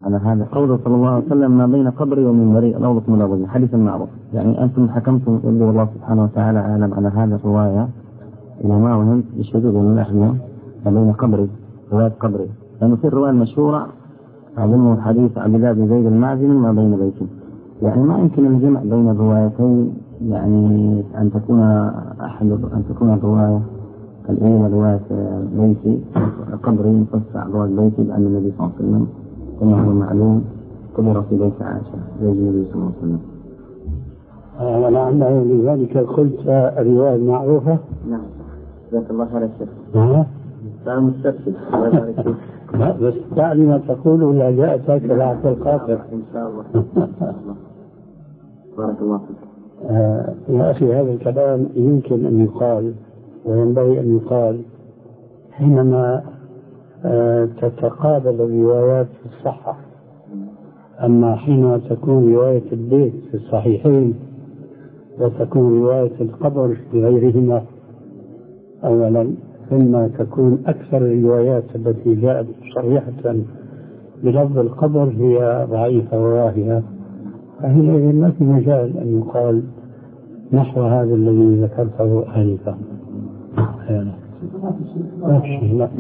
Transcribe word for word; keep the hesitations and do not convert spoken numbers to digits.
على هذا قوله صلى الله عليه وسلم: ما بين قبري ومنبري روضة من رياض الجنة، حديث معروف. يعني أنتم حكمتم يقول الله سبحانه وتعالى أعلم على هذا الرواية إلى ما وهم يشهدون من الأحياء ما بين قبري، رواية قبري، لأنه في الرواية المشهورة أظن حديث عبد الله بن زيد المعزمي ما بين بيتي. يعني ما يمكن الجمع بين الروايتين، يعني أن تكون أحد أن تكون الرواية الأولى رواية بيتي قبري مفسع رواية بيتي، لأن النبي صلى الله عليه وسلم كما هو معلوم قبر في بيت عائشة زوج النبي صلى الله عليه وسلم. ولعله لذلك قلت الرواية المعروفة. نعم جزاك الله خير يا شيخ. نعم سلام مسترشد. لا بس يعني ما تقول ولا جاءتك بعد القاطر إن شاء الله. بارك الله فيك. آه يا أخي هذا الكلام يمكن أن يقال وينبغي أن يقال حينما آه تتقابل الروايات في الصحة. أما حينما تكون رواية البيت في الصحيحين وتكون رواية القبر في غيرهما أولا، ثم تكون أكثر الروايات التي جاءت صريحة بلفظ القبر هي ضعيفة وواهية، فهي ما في مجال أن يقال نحو هذا الذي ذكرته آنفا.